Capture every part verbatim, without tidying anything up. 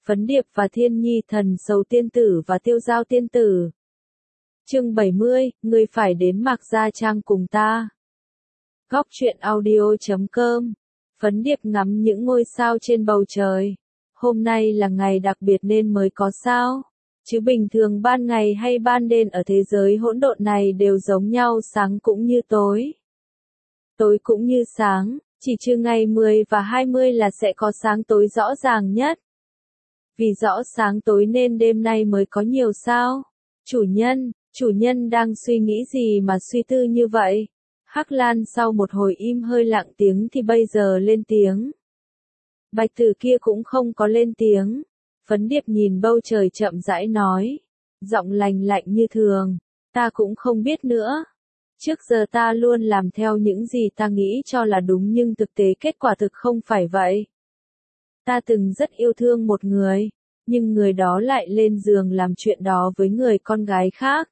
Phấn Điệp và Thiên Nhi Thần Sầu Tiên Tử và Tiêu Giao Tiên Tử. Chương bảy mươi, ngươi phải đến Mạc Gia Trang cùng ta. Góc truyện audio chấm com. Phấn Điệp ngắm những ngôi sao trên bầu trời. Hôm nay là ngày đặc biệt nên mới có sao. Chứ bình thường ban ngày hay ban đêm ở thế giới hỗn độn này đều giống nhau, sáng cũng như tối. Tối cũng như sáng, chỉ trừ ngày mười và hai mươi là sẽ có sáng tối rõ ràng nhất. Vì rõ sáng tối nên đêm nay mới có nhiều sao. Chủ nhân, chủ nhân đang suy nghĩ gì mà suy tư như vậy? Hắc Lan sau một hồi im hơi lặng tiếng thì bây giờ lên tiếng. Bạch Tử kia cũng không có lên tiếng. Phấn Điệp nhìn bầu trời chậm rãi nói. Giọng lành lạnh như thường. Ta cũng không biết nữa. Trước giờ ta luôn làm theo những gì ta nghĩ cho là đúng nhưng thực tế kết quả thực không phải vậy. Ta từng rất yêu thương một người, nhưng người đó lại lên giường làm chuyện đó với người con gái khác.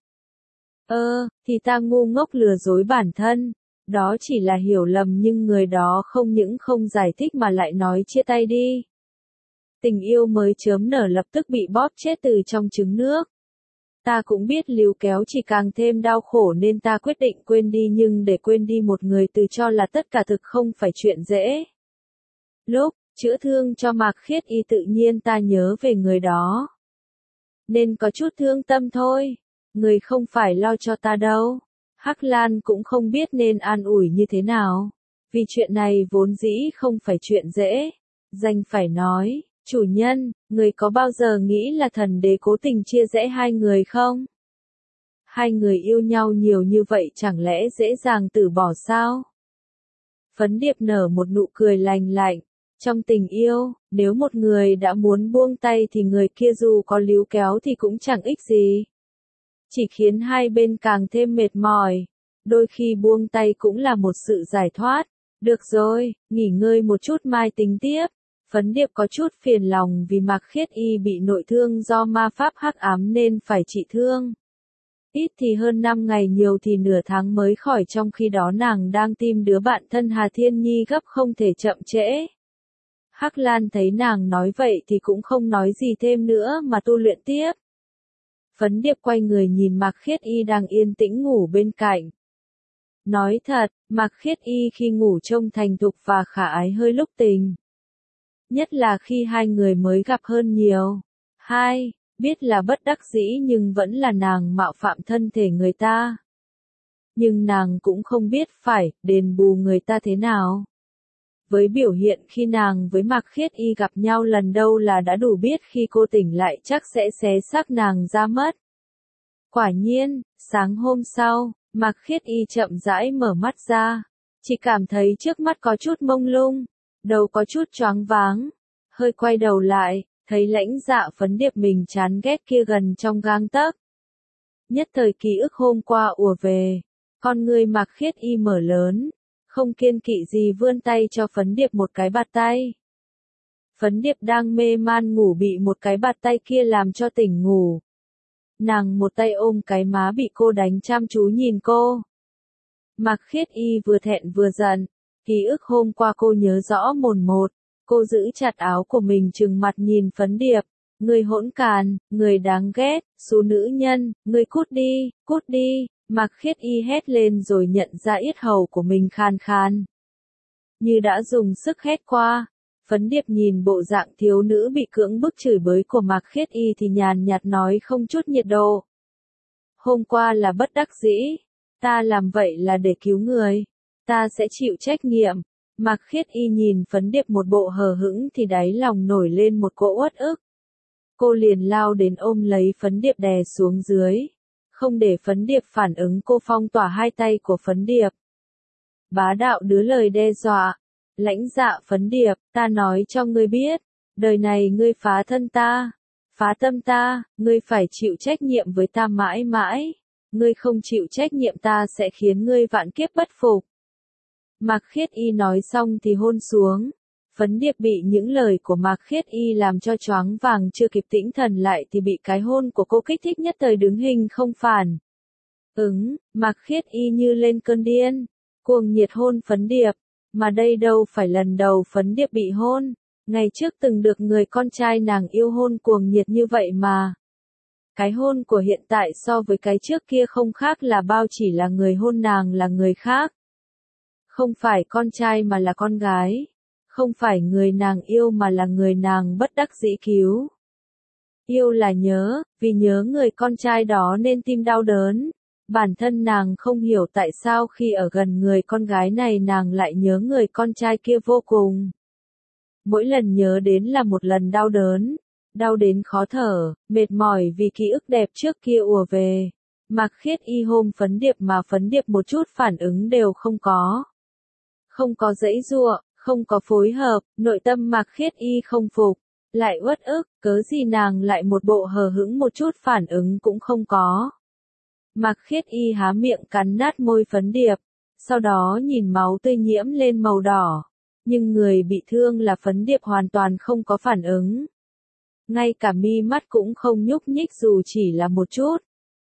Ơ, thì ta ngu ngốc lừa dối bản thân. Đó chỉ là hiểu lầm nhưng người đó không những không giải thích mà lại nói chia tay đi. Tình yêu mới chớm nở lập tức bị bóp chết từ trong trứng nước. Ta cũng biết líu kéo chỉ càng thêm đau khổ nên ta quyết định quên đi, nhưng để quên đi một người từ cho là tất cả thực không phải chuyện dễ. Lúc chữa thương cho Mạc Khiết Y tự nhiên ta nhớ về người đó. Nên có chút thương tâm thôi. Người không phải lo cho ta đâu. Hắc Lan cũng không biết nên an ủi như thế nào. Vì chuyện này vốn dĩ không phải chuyện dễ. Danh phải nói, chủ nhân, người có bao giờ nghĩ là thần đế cố tình chia rẽ hai người không? Hai người yêu nhau nhiều như vậy chẳng lẽ dễ dàng từ bỏ sao? Phấn Điệp nở một nụ cười lành lạnh. Trong tình yêu, nếu một người đã muốn buông tay thì người kia dù có líu kéo thì cũng chẳng ích gì. Chỉ khiến hai bên càng thêm mệt mỏi. Đôi khi buông tay cũng là một sự giải thoát. Được rồi, nghỉ ngơi một chút mai tính tiếp. Phấn Điệp có chút phiền lòng vì Mạc Khiết Y bị nội thương do ma pháp hắc ám nên phải trị thương. Ít thì hơn năm ngày, nhiều thì nửa tháng mới khỏi, trong khi đó nàng đang tìm đứa bạn thân Hà Thiên Nhi gấp không thể chậm trễ. Hắc Lan thấy nàng nói vậy thì cũng không nói gì thêm nữa mà tu luyện tiếp. Phấn Điệp quay người nhìn Mạc Khiết Y đang yên tĩnh ngủ bên cạnh. Nói thật, Mạc Khiết Y khi ngủ trông thành thục và khả ái hơi lúc tình. Nhất là khi hai người mới gặp hơn nhiều. Hai, biết là bất đắc dĩ nhưng vẫn là nàng mạo phạm thân thể người ta. Nhưng nàng cũng không biết phải đền bù người ta thế nào. Với biểu hiện khi nàng với Mạc Khiết Y gặp nhau lần đầu là đã đủ biết khi cô tỉnh lại chắc sẽ xé xác nàng ra mất. Quả nhiên, sáng hôm sau, Mạc Khiết Y chậm rãi mở mắt ra. Chỉ cảm thấy trước mắt có chút mông lung, đầu có chút choáng váng. Hơi quay đầu lại, thấy Lãnh Dạ Phấn Điệp mình chán ghét kia gần trong gang tấc. Nhất thời ký ức hôm qua ùa về, con người Mạc Khiết Y mở lớn. Không kiêng kỵ gì vươn tay cho Phấn Điệp một cái bạt tay. Phấn Điệp đang mê man ngủ bị một cái bạt tay kia làm cho tỉnh ngủ. Nàng một tay ôm cái má bị cô đánh, chăm chú nhìn cô. Mạc Khiết Y vừa thẹn vừa giận. Ký ức hôm qua cô nhớ rõ mồn một. Cô giữ chặt áo của mình trừng mặt nhìn Phấn Điệp. Người hỗn càn, người đáng ghét, số nữ nhân, người cút đi, cút đi. Mạc Khiết Y hét lên rồi nhận ra yết hầu của mình khan khan. Như đã dùng sức hét qua. Phấn Điệp nhìn bộ dạng thiếu nữ bị cưỡng bức chửi bới của Mạc Khiết Y thì nhàn nhạt nói không chút nhiệt độ. Hôm qua là bất đắc dĩ. Ta làm vậy là để cứu người. Ta sẽ chịu trách nhiệm. Mạc Khiết Y nhìn Phấn Điệp một bộ hờ hững thì đáy lòng nổi lên một cỗ uất ức. Cô liền lao đến ôm lấy Phấn Điệp đè xuống dưới. Không để Phấn Điệp phản ứng, cô phong tỏa hai tay của Phấn Điệp. Bá đạo đứa lời đe dọa. Lãnh Dạ Phấn Điệp, ta nói cho ngươi biết, đời này ngươi phá thân ta, phá tâm ta, ngươi phải chịu trách nhiệm với ta mãi mãi. Ngươi không chịu trách nhiệm ta sẽ khiến ngươi vạn kiếp bất phục. Mạc Khiết Y nói xong thì hôn xuống. Phấn Điệp bị những lời của Mạc Khiết Y làm cho choáng vàng, chưa kịp tĩnh thần lại thì bị cái hôn của cô kích thích, nhất thời đứng hình không phản. Ứng, Mạc Khiết Y như lên cơn điên, cuồng nhiệt hôn Phấn Điệp, mà đây đâu phải lần đầu Phấn Điệp bị hôn. Ngày trước từng được người con trai nàng yêu hôn cuồng nhiệt như vậy mà. Cái hôn của hiện tại so với cái trước kia không khác là bao, chỉ là người hôn nàng là người khác. Không phải con trai mà là con gái. Không phải người nàng yêu mà là người nàng bất đắc dĩ cứu. Yêu là nhớ, vì nhớ người con trai đó nên tim đau đớn. Bản thân nàng không hiểu tại sao khi ở gần người con gái này nàng lại nhớ người con trai kia vô cùng. Mỗi lần nhớ đến là một lần đau đớn, đau đến khó thở, mệt mỏi vì ký ức đẹp trước kia ùa về. Mạc Khiết Y hôm phấn điệp mà phấn điệp một chút phản ứng đều không có. Không có giãy giụa, không có phối hợp, nội tâm Mạc Khiết Y không phục, lại uất ức, cớ gì nàng lại một bộ hờ hững một chút phản ứng cũng không có. Mạc Khiết Y há miệng cắn nát môi phấn điệp, sau đó nhìn máu tươi nhiễm lên màu đỏ. Nhưng người bị thương là phấn điệp hoàn toàn không có phản ứng. Ngay cả mi mắt cũng không nhúc nhích dù chỉ là một chút.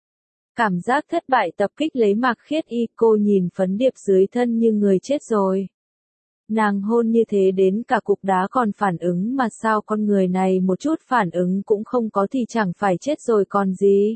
Cảm giác thất bại tập kích lấy Mạc Khiết Y, cô nhìn phấn điệp dưới thân như người chết rồi. Nàng hôn như thế đến cả cục đá còn phản ứng mà sao con người này một chút phản ứng cũng không có thì chẳng phải chết rồi còn gì.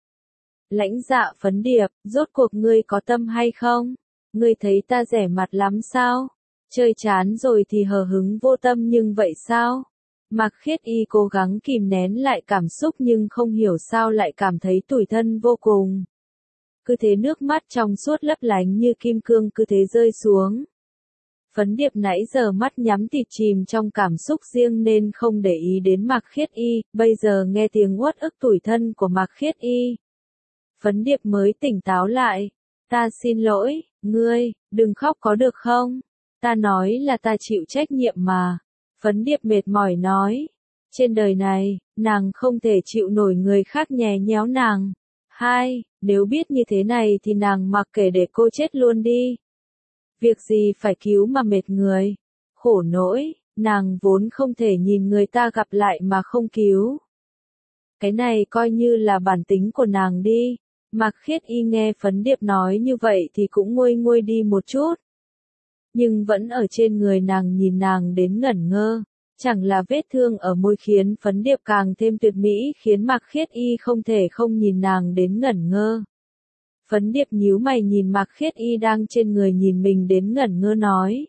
Lãnh Dạ phấn điệp, rốt cuộc ngươi có tâm hay không? Ngươi thấy ta rẻ mặt lắm sao? Chơi chán rồi thì hờ hứng vô tâm nhưng vậy sao? Mạc Khiết Y cố gắng kìm nén lại cảm xúc nhưng không hiểu sao lại cảm thấy tủi thân vô cùng. Cứ thế nước mắt trong suốt lấp lánh như kim cương cứ thế rơi xuống. Phấn điệp nãy giờ mắt nhắm tịt chìm trong cảm xúc riêng nên không để ý đến Mạc Khiết Y, bây giờ nghe tiếng uất ức tủi thân của Mạc Khiết Y. Phấn điệp mới tỉnh táo lại. Ta xin lỗi, ngươi, đừng khóc có được không? Ta nói là ta chịu trách nhiệm mà. Phấn điệp mệt mỏi nói. Trên đời này, nàng không thể chịu nổi người khác nhè nhéo nàng. Hai, nếu biết như thế này thì nàng mặc kệ để cô chết luôn đi. Việc gì phải cứu mà mệt người. Khổ nỗi, nàng vốn không thể nhìn người ta gặp lại mà không cứu. Cái này coi như là bản tính của nàng đi. Mạc Khiết Y nghe phấn điệp nói như vậy thì cũng nguôi nguôi đi một chút. Nhưng vẫn ở trên người nàng nhìn nàng đến ngẩn ngơ. Chẳng là vết thương ở môi khiến phấn điệp càng thêm tuyệt mỹ khiến Mạc Khiết Y không thể không nhìn nàng đến ngẩn ngơ. Phấn điệp nhíu mày nhìn Mạc Khiết Y đang trên người nhìn mình đến ngẩn ngơ nói.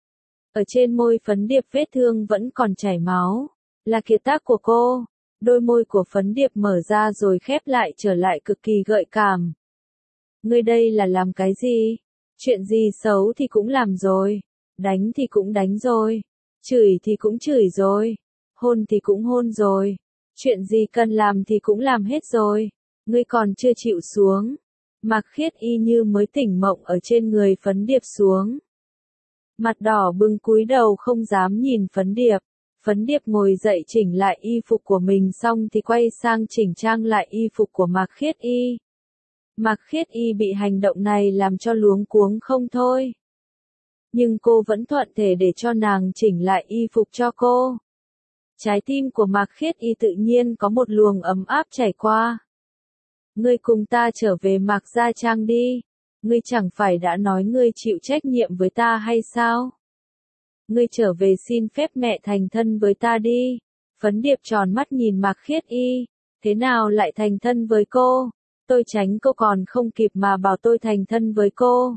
Ở trên môi phấn điệp vết thương vẫn còn chảy máu. Là kiệt tác của cô. Đôi môi của phấn điệp mở ra rồi khép lại trở lại cực kỳ gợi cảm. Ngươi đây là làm cái gì? Chuyện gì xấu thì cũng làm rồi. Đánh thì cũng đánh rồi. Chửi thì cũng chửi rồi. Hôn thì cũng hôn rồi. Chuyện gì cần làm thì cũng làm hết rồi. Ngươi còn chưa chịu xuống. Mạc Khiết Y như mới tỉnh mộng ở trên người phấn điệp xuống. Mặt đỏ bừng cúi đầu không dám nhìn phấn điệp. Phấn điệp ngồi dậy chỉnh lại y phục của mình xong thì quay sang chỉnh trang lại y phục của Mạc Khiết Y. Mạc Khiết Y bị hành động này làm cho luống cuống không thôi. Nhưng cô vẫn thuận thể để cho nàng chỉnh lại y phục cho cô. Trái tim của Mạc Khiết Y tự nhiên có một luồng ấm áp chảy qua. Ngươi cùng ta trở về Mạc Gia Trang đi. Ngươi chẳng phải đã nói ngươi chịu trách nhiệm với ta hay sao? Ngươi trở về xin phép mẹ thành thân với ta đi. Phấn điệp tròn mắt nhìn Mạc Khiết Y. Thế nào lại thành thân với cô? Tôi tránh cô còn không kịp mà bảo tôi thành thân với cô.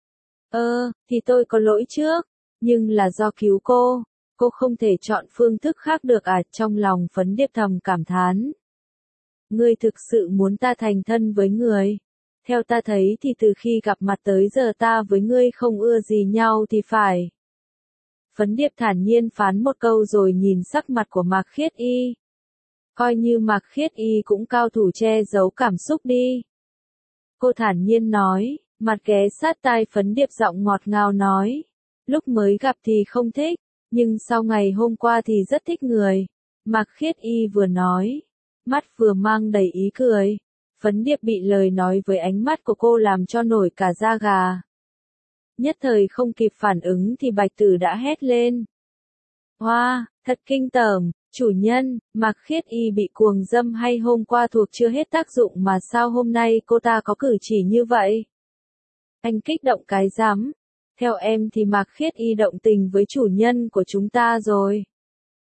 Ơ, thì tôi có lỗi trước. Nhưng là do cứu cô. Cô không thể chọn phương thức khác được à? Trong lòng phấn điệp thầm cảm thán. Ngươi thực sự muốn ta thành thân với người. Theo ta thấy thì từ khi gặp mặt tới giờ ta với ngươi không ưa gì nhau thì phải. Phấn điệp thản nhiên phán một câu rồi nhìn sắc mặt của Mạc Khiết Y. Coi như Mạc Khiết Y cũng cao thủ che giấu cảm xúc đi. Cô thản nhiên nói, mặt ghé sát tai phấn điệp giọng ngọt ngào nói. Lúc mới gặp thì không thích, nhưng sau ngày hôm qua thì rất thích người. Mạc Khiết Y vừa nói, mắt vừa mang đầy ý cười. Phấn điệp bị lời nói với ánh mắt của cô làm cho nổi cả da gà. Nhất thời không kịp phản ứng thì Bạch Tử đã hét lên. Hoa, wow, thật kinh tởm, chủ nhân, Mạc Khiết Y bị cuồng dâm hay hôm qua thuộc chưa hết tác dụng mà sao hôm nay cô ta có cử chỉ như vậy? Anh kích động cái rắm. Theo em thì Mạc Khiết Y động tình với chủ nhân của chúng ta rồi.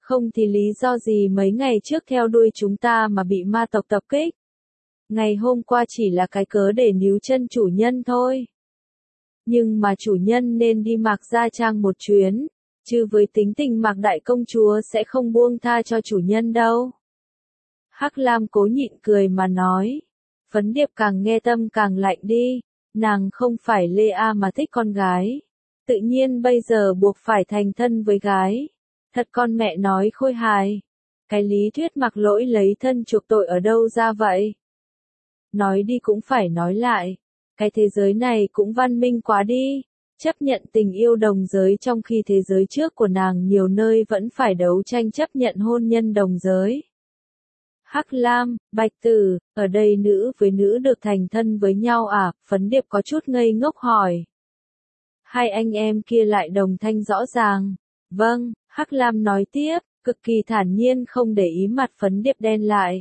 Không thì lý do gì mấy ngày trước theo đuôi chúng ta mà bị ma tộc tập kích. Ngày hôm qua chỉ là cái cớ để níu chân chủ nhân thôi. Nhưng mà chủ nhân nên đi Mạc Gia Trang một chuyến, chứ với tính tình Mạc đại công chúa sẽ không buông tha cho chủ nhân đâu. Hắc Lam cố nhịn cười mà nói. Phấn Điệp càng nghe tâm càng lạnh đi, nàng không phải Lê A mà thích con gái. Tự nhiên bây giờ buộc phải thành thân với gái. Thật con mẹ nói khôi hài. Cái lý thuyết Mạc Lỗi lấy thân chuộc tội ở đâu ra vậy? Nói đi cũng phải nói lại. Cái thế giới này cũng văn minh quá đi. Chấp nhận tình yêu đồng giới trong khi thế giới trước của nàng nhiều nơi vẫn phải đấu tranh chấp nhận hôn nhân đồng giới. Hắc Lam, Bạch Tử, ở đây nữ với nữ được thành thân với nhau à? Phấn Điệp có chút ngây ngốc hỏi. Hai anh em kia lại đồng thanh rõ ràng. Vâng, Hắc Lam nói tiếp, cực kỳ thản nhiên không để ý mặt Phấn Điệp đen lại.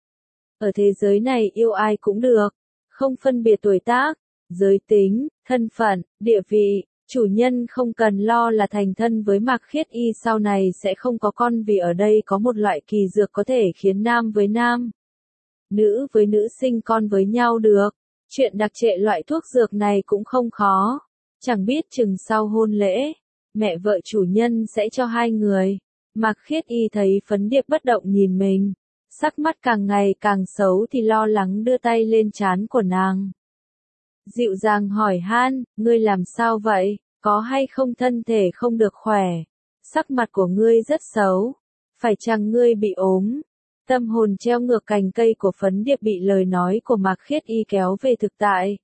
Ở thế giới này yêu ai cũng được, không phân biệt tuổi tác, giới tính, thân phận, địa vị, chủ nhân không cần lo là thành thân với Mạc Khiết Y sau này sẽ không có con vì ở đây có một loại kỳ dược có thể khiến nam với nam, nữ với nữ sinh con với nhau được. Chuyện đặc trệ loại thuốc dược này cũng không khó, chẳng biết chừng sau hôn lễ, mẹ vợ chủ nhân sẽ cho hai người. Mạc Khiết Y thấy Phấn Điệp bất động nhìn mình, sắc mắt càng ngày càng xấu thì lo lắng đưa tay lên trán của nàng. Dịu dàng hỏi han, ngươi làm sao vậy, có hay không thân thể không được khỏe, sắc mặt của ngươi rất xấu, phải chăng ngươi bị ốm? Tâm hồn treo ngược cành cây của Phấn Điệp bị lời nói của Mạc Khiết Y kéo về thực tại.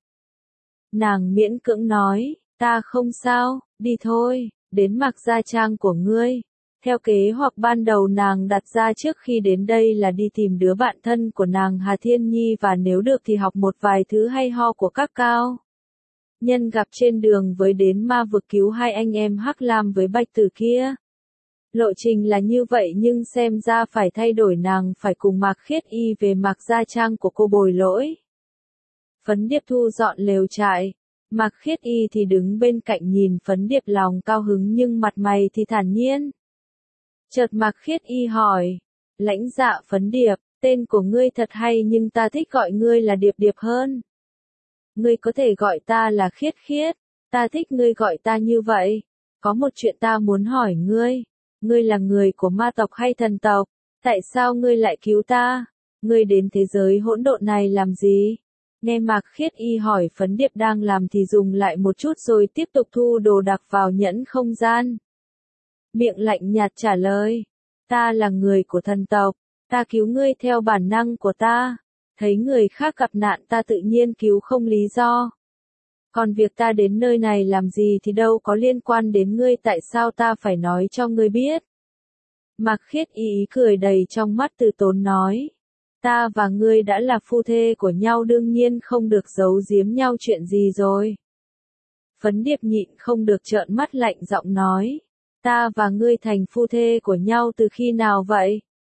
Nàng miễn cưỡng nói, ta không sao, đi thôi, đến Mạc Gia Trang của ngươi. Theo kế hoạch ban đầu nàng đặt ra trước khi đến đây là đi tìm đứa bạn thân của nàng Hà Thiên Nhi và nếu được thì học một vài thứ hay ho của các cao nhân gặp trên đường với đến ma vực cứu hai anh em Hắc Lam với Bạch Tử kia. Lộ trình là như vậy nhưng xem ra phải thay đổi, nàng phải cùng Mạc Khiết Y về Mạc Gia Trang của cô Bồi Lỗi. Phấn Điệp thu dọn lều trại, Mạc Khiết Y thì đứng bên cạnh nhìn Phấn Điệp lòng cao hứng nhưng mặt mày thì thản nhiên. Chợt Mạc Khiết Y hỏi, lãnh dạ Phấn Điệp, tên của ngươi thật hay nhưng ta thích gọi ngươi là Điệp Điệp hơn. Ngươi có thể gọi ta là Khiết Khiết, ta thích ngươi gọi ta như vậy. Có một chuyện ta muốn hỏi ngươi, ngươi là người của ma tộc hay thần tộc, tại sao ngươi lại cứu ta, ngươi đến thế giới hỗn độn này làm gì? Nghe Mạc Khiết Y hỏi Phấn Điệp đang làm thì dùng lại một chút rồi tiếp tục thu đồ đạc vào nhẫn không gian. Miệng lạnh nhạt trả lời, ta là người của thần tộc, ta cứu ngươi theo bản năng của ta, thấy người khác gặp nạn ta tự nhiên cứu không lý do. Còn việc ta đến nơi này làm gì thì đâu có liên quan đến ngươi, tại sao ta phải nói cho ngươi biết? Mạc Khiết Y ý cười đầy trong mắt từ tốn nói, ta và ngươi đã là phu thê của nhau đương nhiên không được giấu giếm nhau chuyện gì rồi. Phấn Điệp nhịn không được trợn mắt lạnh giọng nói, ta và ngươi thành phu thê của nhau từ khi nào vậy?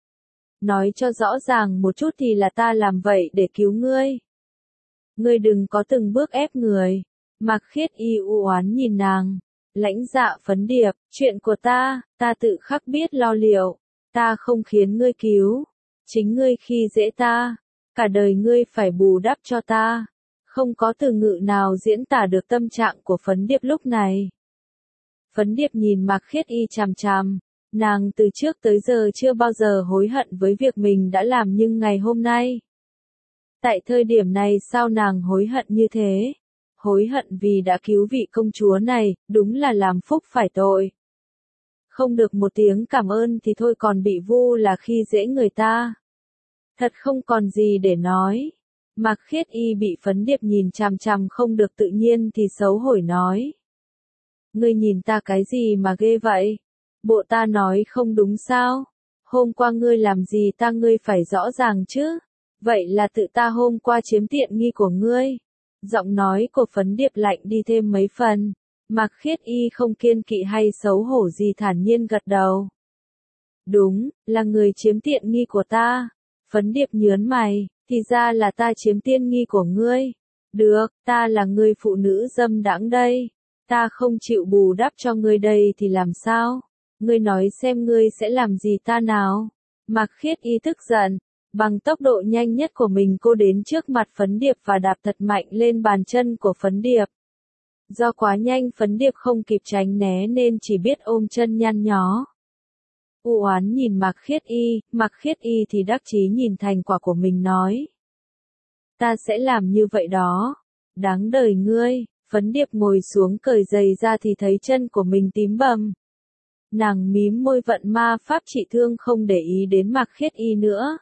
Nói cho rõ ràng một chút thì là ta làm vậy để cứu ngươi. Ngươi đừng có từng bước ép người. Mạc Khiết Y u oán nhìn nàng. Lãnh dạ Phấn Điệp, chuyện của ta, ta tự khắc biết lo liệu. Ta không khiến ngươi cứu. Chính ngươi khi dễ ta. Cả đời ngươi phải bù đắp cho ta. Không có từ ngữ nào diễn tả được tâm trạng của Phấn Điệp lúc này. Phấn Điệp nhìn Mạc Khiết Y chằm chằm. Nàng từ trước tới giờ chưa bao giờ hối hận với việc mình đã làm nhưng ngày hôm nay. Tại thời điểm này sao nàng hối hận như thế? Hối hận vì đã cứu vị công chúa này, đúng là làm phúc phải tội. Không được một tiếng cảm ơn thì thôi còn bị vu là khi dễ người ta. Thật không còn gì để nói. Mạc Khiết Y bị Phấn Điệp nhìn chằm chằm không được tự nhiên thì xấu hổ nói. Ngươi nhìn ta cái gì mà ghê vậy? Bộ ta nói không đúng sao? Hôm qua ngươi làm gì ta ngươi phải rõ ràng chứ? Vậy là tự ta hôm qua chiếm tiện nghi của ngươi. Giọng nói của Phấn Điệp lạnh đi thêm mấy phần. Mạc Khiết Y không kiên kỵ hay xấu hổ gì thản nhiên gật đầu. Đúng, là người chiếm tiện nghi của ta. Phấn Điệp nhớn mày, thì ra là ta chiếm tiện nghi của ngươi. Được, ta là người phụ nữ dâm đãng đây. Ta không chịu bù đắp cho ngươi đây thì làm sao? Ngươi nói xem ngươi sẽ làm gì ta nào? Mạc Khiết Y tức giận, bằng tốc độ nhanh nhất của mình cô đến trước mặt Phấn Điệp và đạp thật mạnh lên bàn chân của Phấn Điệp. Do quá nhanh Phấn Điệp không kịp tránh né nên chỉ biết ôm chân nhăn nhó. U oán nhìn Mạc Khiết Y, Mạc Khiết Y thì đắc chí nhìn thành quả của mình nói. Ta sẽ làm như vậy đó. Đáng đời ngươi. Phấn Điệp ngồi xuống cởi giày ra thì thấy chân của mình tím bầm. Nàng mím môi vận ma pháp trị thương không để ý đến Mạc Khiết Y nữa.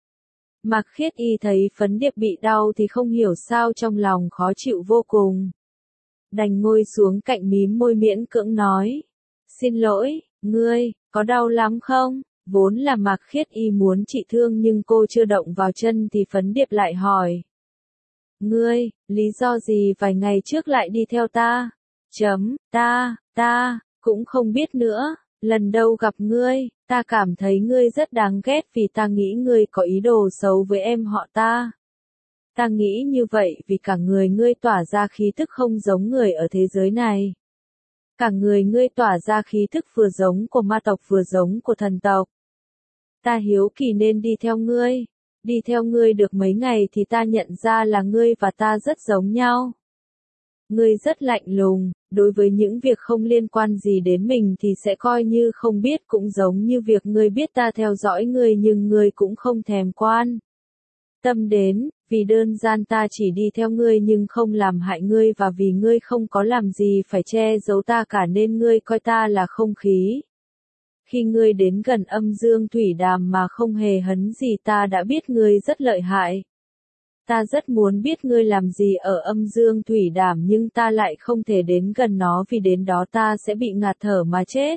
Mạc Khiết Y thấy Phấn Điệp bị đau thì không hiểu sao trong lòng khó chịu vô cùng. Đành ngồi xuống cạnh mím môi miễn cưỡng nói. Xin lỗi, ngươi, có đau lắm không? Vốn là Mạc Khiết Y muốn trị thương nhưng cô chưa động vào chân thì Phấn Điệp lại hỏi. Ngươi, lý do gì vài ngày trước lại đi theo ta? Chấm, ta, ta, cũng không biết nữa. Lần đầu gặp ngươi, ta cảm thấy ngươi rất đáng ghét vì ta nghĩ ngươi có ý đồ xấu với em họ ta. Ta nghĩ như vậy vì cả người ngươi tỏa ra khí thức không giống người ở thế giới này. Cả người ngươi tỏa ra khí thức vừa giống của ma tộc vừa giống của thần tộc. Ta hiếu kỳ nên đi theo ngươi. Đi theo ngươi được mấy ngày thì ta nhận ra là ngươi và ta rất giống nhau. Ngươi rất lạnh lùng, đối với những việc không liên quan gì đến mình thì sẽ coi như không biết, cũng giống như việc ngươi biết ta theo dõi ngươi nhưng ngươi cũng không thèm quan tâm đến, vì đơn giản ta chỉ đi theo ngươi nhưng không làm hại ngươi và vì ngươi không có làm gì phải che giấu ta cả nên ngươi coi ta là không khí. Khi ngươi đến gần âm dương thủy đàm mà không hề hấn gì ta đã biết ngươi rất lợi hại. Ta rất muốn biết ngươi làm gì ở âm dương thủy đàm nhưng ta lại không thể đến gần nó vì đến đó ta sẽ bị ngạt thở mà chết.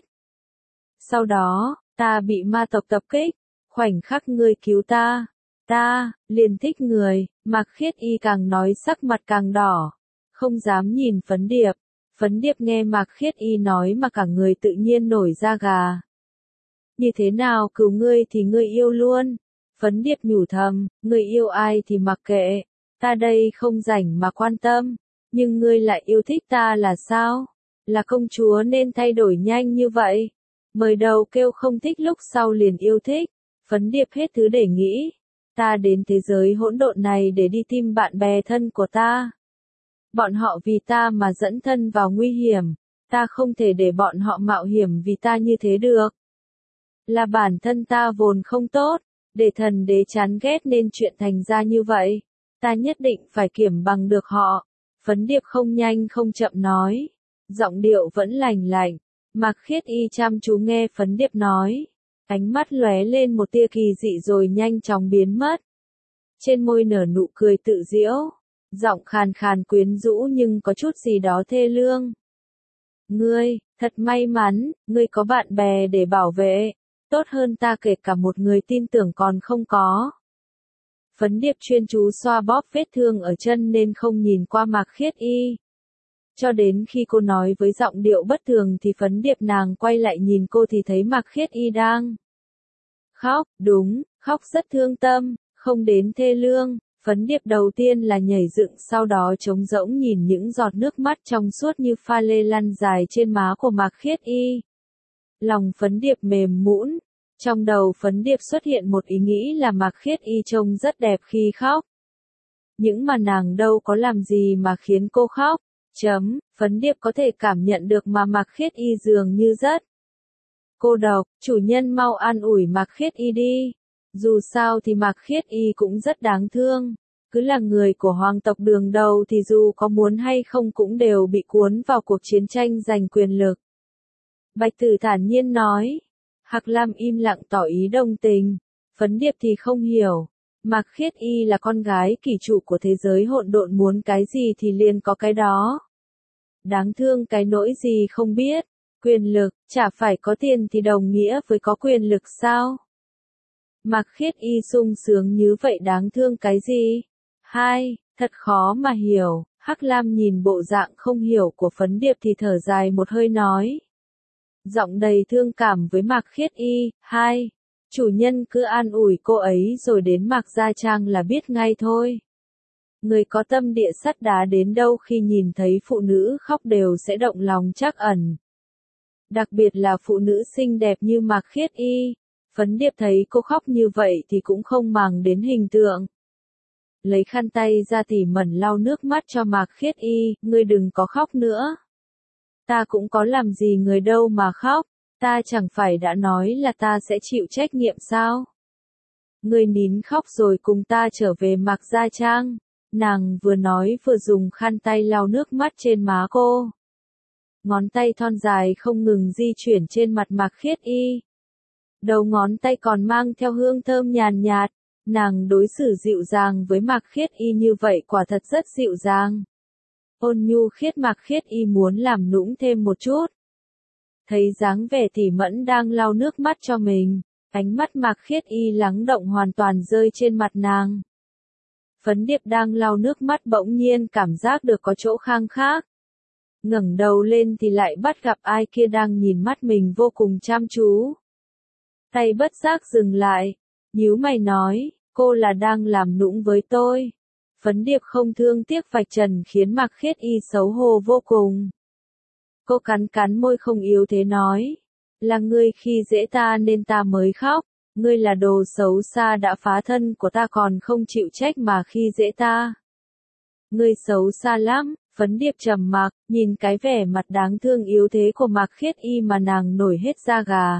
Sau đó, ta bị ma tộc tập kích, khoảnh khắc ngươi cứu ta, ta, liền thích người, Mạc Khiết Y càng nói sắc mặt càng đỏ, không dám nhìn Phấn Điệp. Phấn Điệp nghe Mạc Khiết Y nói mà cả người tự nhiên nổi da gà. Như thế nào cứu ngươi thì ngươi yêu luôn. Phấn Điệp nhủ thầm, ngươi yêu ai thì mặc kệ, ta đây không rảnh mà quan tâm, nhưng ngươi lại yêu thích ta là sao? Là công chúa nên thay đổi nhanh như vậy. Mới đầu kêu không thích lúc sau liền yêu thích. Phấn Điệp hết thứ để nghĩ. Ta đến thế giới hỗn độn này để đi tìm bạn bè thân của ta. Bọn họ vì ta mà dẫn thân vào nguy hiểm, ta không thể để bọn họ mạo hiểm vì ta như thế được. Là bản thân ta vốn không tốt, để thần đế chán ghét nên chuyện thành ra như vậy. Ta nhất định phải kiểm bằng được họ. Phấn Điệp không nhanh không chậm nói. Giọng điệu vẫn lành lạnh. Mạc Khiết Y chăm chú nghe Phấn Điệp nói. Ánh mắt lóe lên một tia kỳ dị rồi nhanh chóng biến mất. Trên môi nở nụ cười tự giễu. Giọng khàn khàn quyến rũ nhưng có chút gì đó thê lương. Ngươi, thật may mắn, ngươi có bạn bè để bảo vệ. Tốt hơn ta kể cả một người tin tưởng còn không có. Phấn Điệp chuyên chú xoa bóp vết thương ở chân nên không nhìn qua Mạc Khiết Y. Cho đến khi cô nói với giọng điệu bất thường thì Phấn Điệp nàng quay lại nhìn cô thì thấy Mạc Khiết Y đang khóc, đúng, khóc rất thương tâm, không đến thê lương. Phấn Điệp đầu tiên là nhảy dựng sau đó trống rỗng nhìn những giọt nước mắt trong suốt như pha lê lăn dài trên má của Mạc Khiết Y. Lòng Phấn Điệp mềm nhũn, trong đầu Phấn Điệp xuất hiện một ý nghĩ là Mạc Khiết Y trông rất đẹp khi khóc. Những mà nàng đâu có làm gì mà khiến cô khóc. Chấm, Phấn Điệp có thể cảm nhận được mà Mạc Khiết Y dường như rất cô độc, chủ nhân mau an ủi Mạc Khiết Y đi. Dù sao thì Mạc Khiết Y cũng rất đáng thương. Cứ là người của hoàng tộc Đường Đầu thì dù có muốn hay không cũng đều bị cuốn vào cuộc chiến tranh giành quyền lực. Bạch Tử thản nhiên nói. Hạc Lam im lặng tỏ ý đồng tình. Phấn Điệp thì không hiểu. Mạc Khiết Y là con gái kỷ chủ của thế giới hỗn độn, muốn cái gì thì liền có cái đó. Đáng thương cái nỗi gì không biết. Quyền lực, chả phải có tiền thì đồng nghĩa với có quyền lực sao? Mạc Khiết Y sung sướng như vậy đáng thương cái gì? Hai, thật khó mà hiểu. Hắc Lam nhìn bộ dạng không hiểu của Phấn Điệp thì thở dài một hơi nói. Giọng đầy thương cảm với Mạc Khiết Y. Hai, chủ nhân cứ an ủi cô ấy rồi đến Mạc Gia Trang là biết ngay thôi. Người có tâm địa sắt đá đến đâu khi nhìn thấy phụ nữ khóc đều sẽ động lòng trắc ẩn. Đặc biệt là phụ nữ xinh đẹp như Mạc Khiết Y. Phấn Điệp thấy cô khóc như vậy thì cũng không màng đến hình tượng. Lấy khăn tay ra tỉ mẩn lau nước mắt cho Mạc Khiết Y, ngươi đừng có khóc nữa. Ta cũng có làm gì người đâu mà khóc, ta chẳng phải đã nói là ta sẽ chịu trách nhiệm sao? Ngươi nín khóc rồi cùng ta trở về Mạc Gia Trang. Nàng vừa nói vừa dùng khăn tay lau nước mắt trên má cô. Ngón tay thon dài không ngừng di chuyển trên mặt Mạc Khiết Y. Đầu ngón tay còn mang theo hương thơm nhàn nhạt. Nàng đối xử dịu dàng với Mạc Khiết Y như vậy quả thật rất dịu dàng. Ôn nhu khiết Mạc Khiết Y muốn làm nũng thêm một chút. Thấy dáng vẻ tỉ mẫn đang lau nước mắt cho mình, ánh mắt Mạc Khiết Y lắng động hoàn toàn rơi trên mặt nàng. Phấn Điệp đang lau nước mắt bỗng nhiên cảm giác được có chỗ khang khác. Ngẩng đầu lên thì lại bắt gặp ai kia đang nhìn mắt mình vô cùng chăm chú. Tay bất giác dừng lại, nhíu mày nói, cô là đang làm nũng với tôi. Phấn Điệp không thương tiếc vạch trần khiến Mạc Khiết Y xấu hổ vô cùng. Cô cắn cắn môi không yếu thế nói, là ngươi khi dễ ta nên ta mới khóc, ngươi là đồ xấu xa đã phá thân của ta còn không chịu trách mà khi dễ ta. Ngươi xấu xa lắm, Phấn Điệp trầm mặc, nhìn cái vẻ mặt đáng thương yếu thế của Mạc Khiết Y mà nàng nổi hết da gà.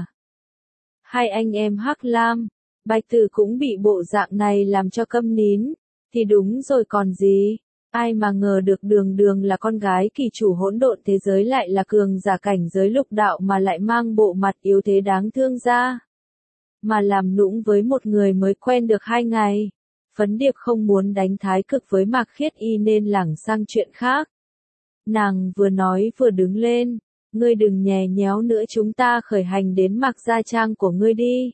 Hai anh em Hắc Lam, Bạch Tử cũng bị bộ dạng này làm cho câm nín, thì đúng rồi còn gì, ai mà ngờ được Đường Đường là con gái kỳ chủ hỗn độn thế giới lại là cường giả cảnh giới lục đạo mà lại mang bộ mặt yếu thế đáng thương ra. Mà làm nũng với một người mới quen được hai ngày. Phấn Điệp không muốn đánh thái cực với Mạc Khiết Y nên lảng sang chuyện khác. Nàng vừa nói vừa đứng lên, ngươi đừng nhè nhéo nữa chúng ta khởi hành đến Mạc Gia Trang của ngươi đi.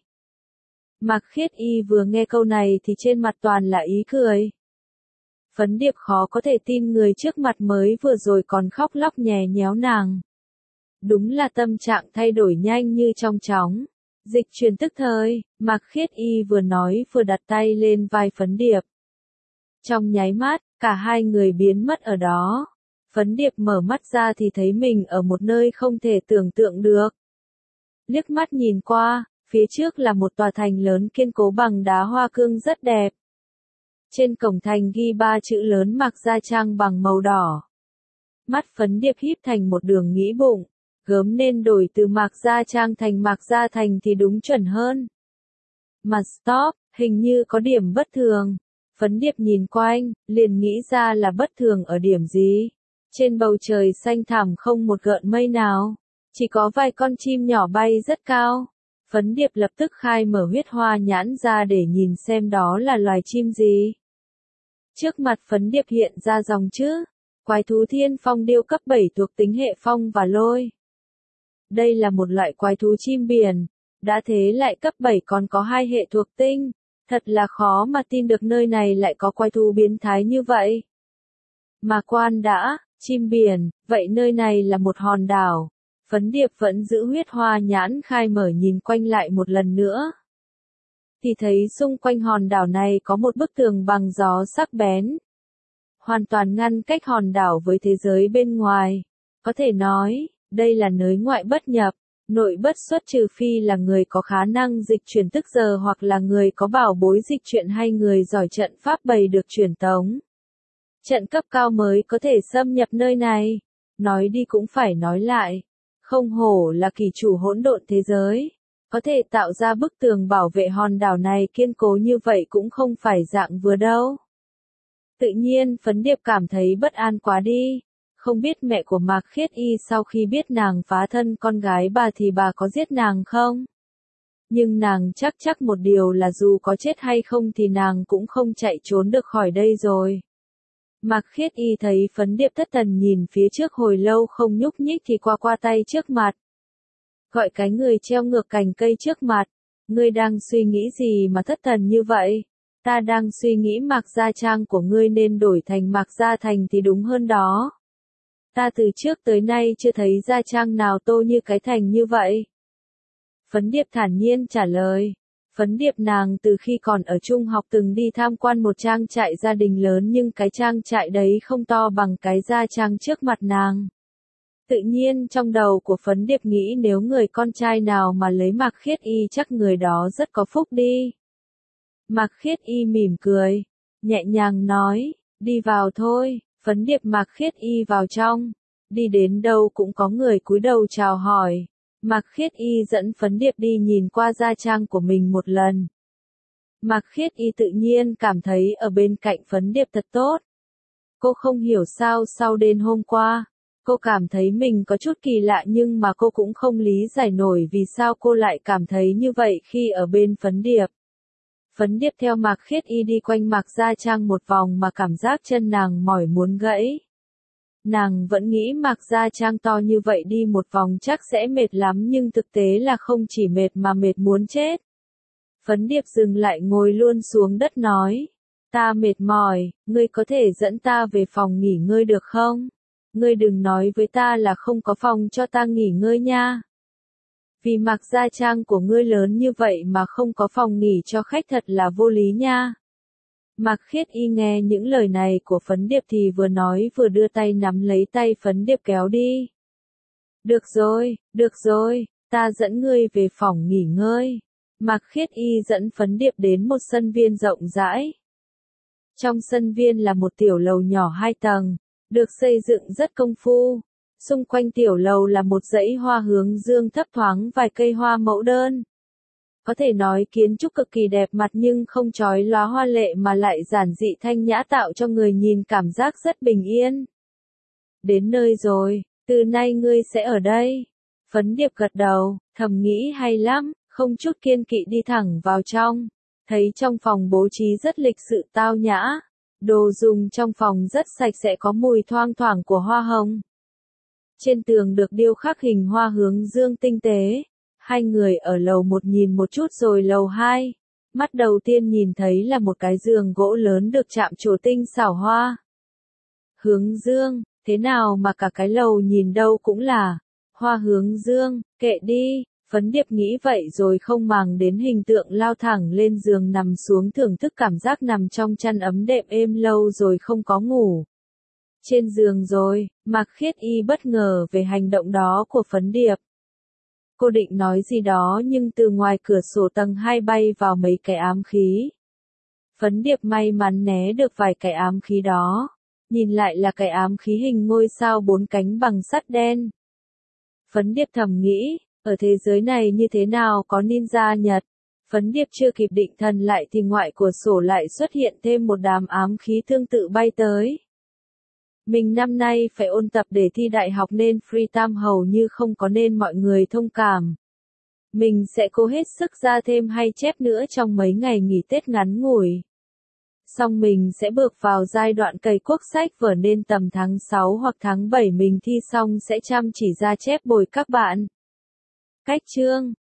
Mạc Khiết Y vừa nghe câu này thì trên mặt toàn là ý cười. Phấn Điệp khó có thể tin người trước mặt mới vừa rồi còn khóc lóc nhè nhéo nàng. Đúng là tâm trạng thay đổi nhanh như trong chóng. Dịch truyền tức thời, Mạc Khiết Y vừa nói vừa đặt tay lên vai Phấn Điệp. Trong nháy mắt, cả hai người biến mất ở đó. Phấn Điệp mở mắt ra thì thấy mình ở một nơi không thể tưởng tượng được. Liếc mắt nhìn qua, phía trước là một tòa thành lớn kiên cố bằng đá hoa cương rất đẹp. Trên cổng thành ghi ba chữ lớn Mạc Gia Trang bằng màu đỏ. Mắt Phấn Điệp híp thành một đường nghĩ bụng, gớm nên đổi từ Mạc Gia Trang thành Mạc Gia Thành thì đúng chuẩn hơn. Mà stop, hình như có điểm bất thường. Phấn Điệp nhìn quanh, liền nghĩ ra là bất thường ở điểm gì. Trên bầu trời xanh thẳm không một gợn mây nào, chỉ có vài con chim nhỏ bay rất cao. Phấn Điệp lập tức khai mở huyết hoa nhãn ra để nhìn xem đó là loài chim gì. Trước mặt Phấn Điệp hiện ra dòng chữ, quái thú thiên phong điêu cấp bảy thuộc tính hệ phong và lôi. Đây là một loại quái thú chim biển, đã thế lại cấp bảy còn có hai hệ thuộc tinh, thật là khó mà tin được nơi này lại có quái thú biến thái như vậy. Mà quan đã, chim biển, vậy nơi này là một hòn đảo. Phấn Điệp vẫn giữ huyết hoa nhãn khai mở nhìn quanh lại một lần nữa. Thì thấy xung quanh hòn đảo này có một bức tường bằng gió sắc bén. Hoàn toàn ngăn cách hòn đảo với thế giới bên ngoài. Có thể nói, đây là nơi ngoại bất nhập, nội bất xuất trừ phi là người có khả năng dịch chuyển tức giờ hoặc là người có bảo bối dịch chuyển hay người giỏi trận pháp bày được truyền tống. Trận cấp cao mới có thể xâm nhập nơi này. Nói đi cũng phải nói lại. Không hổ là kỳ chủ hỗn độn thế giới. Có thể tạo ra bức tường bảo vệ hòn đảo này kiên cố như vậy cũng không phải dạng vừa đâu. Tự nhiên Phấn Điệp cảm thấy bất an quá đi. Không biết mẹ của Mạc Khiết Y sau khi biết nàng phá thân con gái bà thì bà có giết nàng không? Nhưng nàng chắc chắc một điều là dù có chết hay không thì nàng cũng không chạy trốn được khỏi đây rồi. Mạc Khiết Y thấy Phấn Điệp thất thần nhìn phía trước hồi lâu không nhúc nhích thì qua qua tay trước mặt. Gọi cái người treo ngược cành cây trước mặt. Ngươi đang suy nghĩ gì mà thất thần như vậy? Ta đang suy nghĩ Mạc Gia Trang của ngươi nên đổi thành Mạc Gia Thành thì đúng hơn đó. Ta từ trước tới nay chưa thấy Gia Trang nào tô như cái thành như vậy. Phấn Điệp thản nhiên trả lời. Phấn Điệp nàng từ khi còn ở trung học từng đi tham quan một trang trại gia đình lớn nhưng cái trang trại đấy không to bằng cái Gia Trang trước mặt nàng. Tự nhiên trong đầu của Phấn Điệp nghĩ nếu người con trai nào mà lấy Mạc Khiết Y chắc người đó rất có phúc đi. Mạc Khiết Y mỉm cười, nhẹ nhàng nói, đi vào thôi. Phấn Điệp Mạc Khiết Y vào trong, đi đến đâu cũng có người cúi đầu chào hỏi. Mạc Khiết Y dẫn Phấn Điệp đi nhìn qua gia trang của mình một lần. Mạc Khiết Y tự nhiên cảm thấy ở bên cạnh Phấn Điệp thật tốt. Cô không hiểu sao sau đêm hôm qua, cô cảm thấy mình có chút kỳ lạ nhưng mà cô cũng không lý giải nổi vì sao cô lại cảm thấy như vậy khi ở bên Phấn Điệp. Phấn Điệp theo Mạc Khiết Y đi quanh Mạc Gia Trang một vòng mà cảm giác chân nàng mỏi muốn gãy. Nàng vẫn nghĩ Mạc Gia Trang to như vậy đi một vòng chắc sẽ mệt lắm nhưng thực tế là không chỉ mệt mà mệt muốn chết. Phấn Điệp dừng lại ngồi luôn xuống đất nói, ta mệt mỏi, ngươi có thể dẫn ta về phòng nghỉ ngơi được không? Ngươi đừng nói với ta là không có phòng cho ta nghỉ ngơi nha. Vì Mạc Gia Trang của ngươi lớn như vậy mà không có phòng nghỉ cho khách thật là vô lý nha. Mạc Khiết Y nghe những lời này của Phấn Điệp thì vừa nói vừa đưa tay nắm lấy tay Phấn Điệp kéo đi. Được rồi, được rồi, ta dẫn ngươi về phòng nghỉ ngơi. Mạc Khiết Y dẫn Phấn Điệp đến một sân viên rộng rãi. Trong sân viên là một tiểu lầu nhỏ hai tầng, được xây dựng rất công phu. Xung quanh tiểu lầu là một dãy hoa hướng dương thấp thoáng vài cây hoa mẫu đơn. Có thể nói kiến trúc cực kỳ đẹp mặt nhưng không chói lóa hoa lệ mà lại giản dị thanh nhã tạo cho người nhìn cảm giác rất bình yên. Đến nơi rồi, từ nay ngươi sẽ ở đây. Phấn Điệp gật đầu, thầm nghĩ hay lắm, không chút kiên kỵ đi thẳng vào trong. Thấy trong phòng bố trí rất lịch sự tao nhã. Đồ dùng trong phòng rất sạch sẽ có mùi thoang thoảng của hoa hồng. Trên tường được điêu khắc hình hoa hướng dương tinh tế. Hai người ở lầu một nhìn một chút rồi lầu hai. Mắt đầu tiên nhìn thấy là một cái giường gỗ lớn được chạm trổ tinh xảo hoa. Hướng dương, thế nào mà cả cái lầu nhìn đâu cũng là hoa hướng dương, kệ đi. Phấn Điệp nghĩ vậy rồi không màng đến hình tượng lao thẳng lên giường nằm xuống thưởng thức cảm giác nằm trong chăn ấm đệm êm lâu rồi không có ngủ. Trên giường rồi, Mạc Khiết Y bất ngờ về hành động đó của Phấn Điệp. Cô định nói gì đó nhưng từ ngoài cửa sổ tầng hai bay vào mấy cái ám khí. Phấn Điệp may mắn né được vài cái ám khí đó. Nhìn lại là cái ám khí hình ngôi sao bốn cánh bằng sắt đen. Phấn Điệp thầm nghĩ, ở thế giới này như thế nào có ninja Nhật. Phấn Điệp chưa kịp định thần lại thì ngoại cửa sổ lại xuất hiện thêm một đám ám khí tương tự bay tới. Mình năm nay phải ôn tập để thi đại học nên free time hầu như không có nên mọi người thông cảm. Mình sẽ cố hết sức ra thêm hay chép nữa trong mấy ngày nghỉ Tết ngắn ngủi. Xong mình sẽ bước vào giai đoạn cày cuốc sách vở nên tầm tháng sáu hoặc tháng bảy mình thi xong sẽ chăm chỉ ra chép bồi các bạn. Cách chương